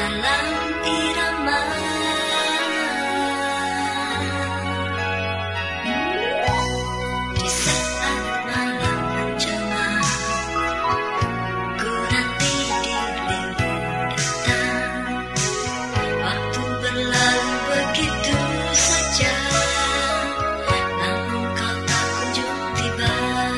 dalam irama. Di saat malam menjelma, ku nanti dirimu datang. Waktu berlalu begitu saja, namun kau tak kunjung tiba.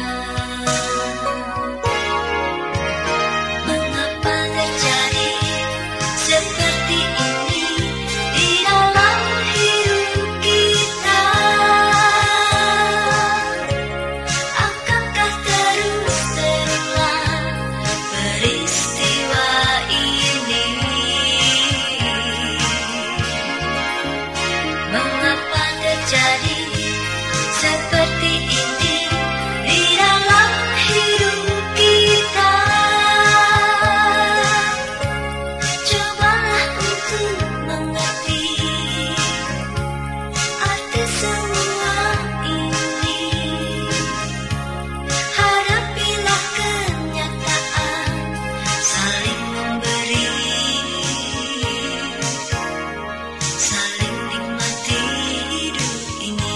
Mengapa terjadi seperti ini di dalam hidup kita? Akankah terus terulang peristiwa ini? Mengapa terjadi seperti ini di dalam hidup kita? Cobalah untuk mengerti arti semua ini. Hadapilah kenyataan, saling memberi, saling nikmati hidup ini.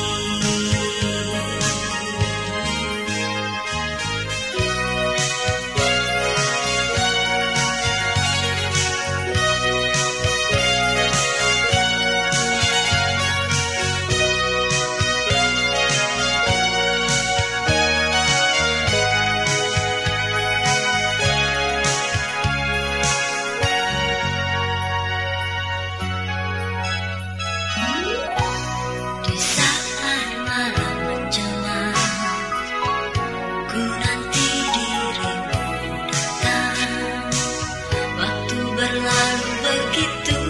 Di saat malam menjelma, ku nanti dirimu datang. Waktu berlalu begitu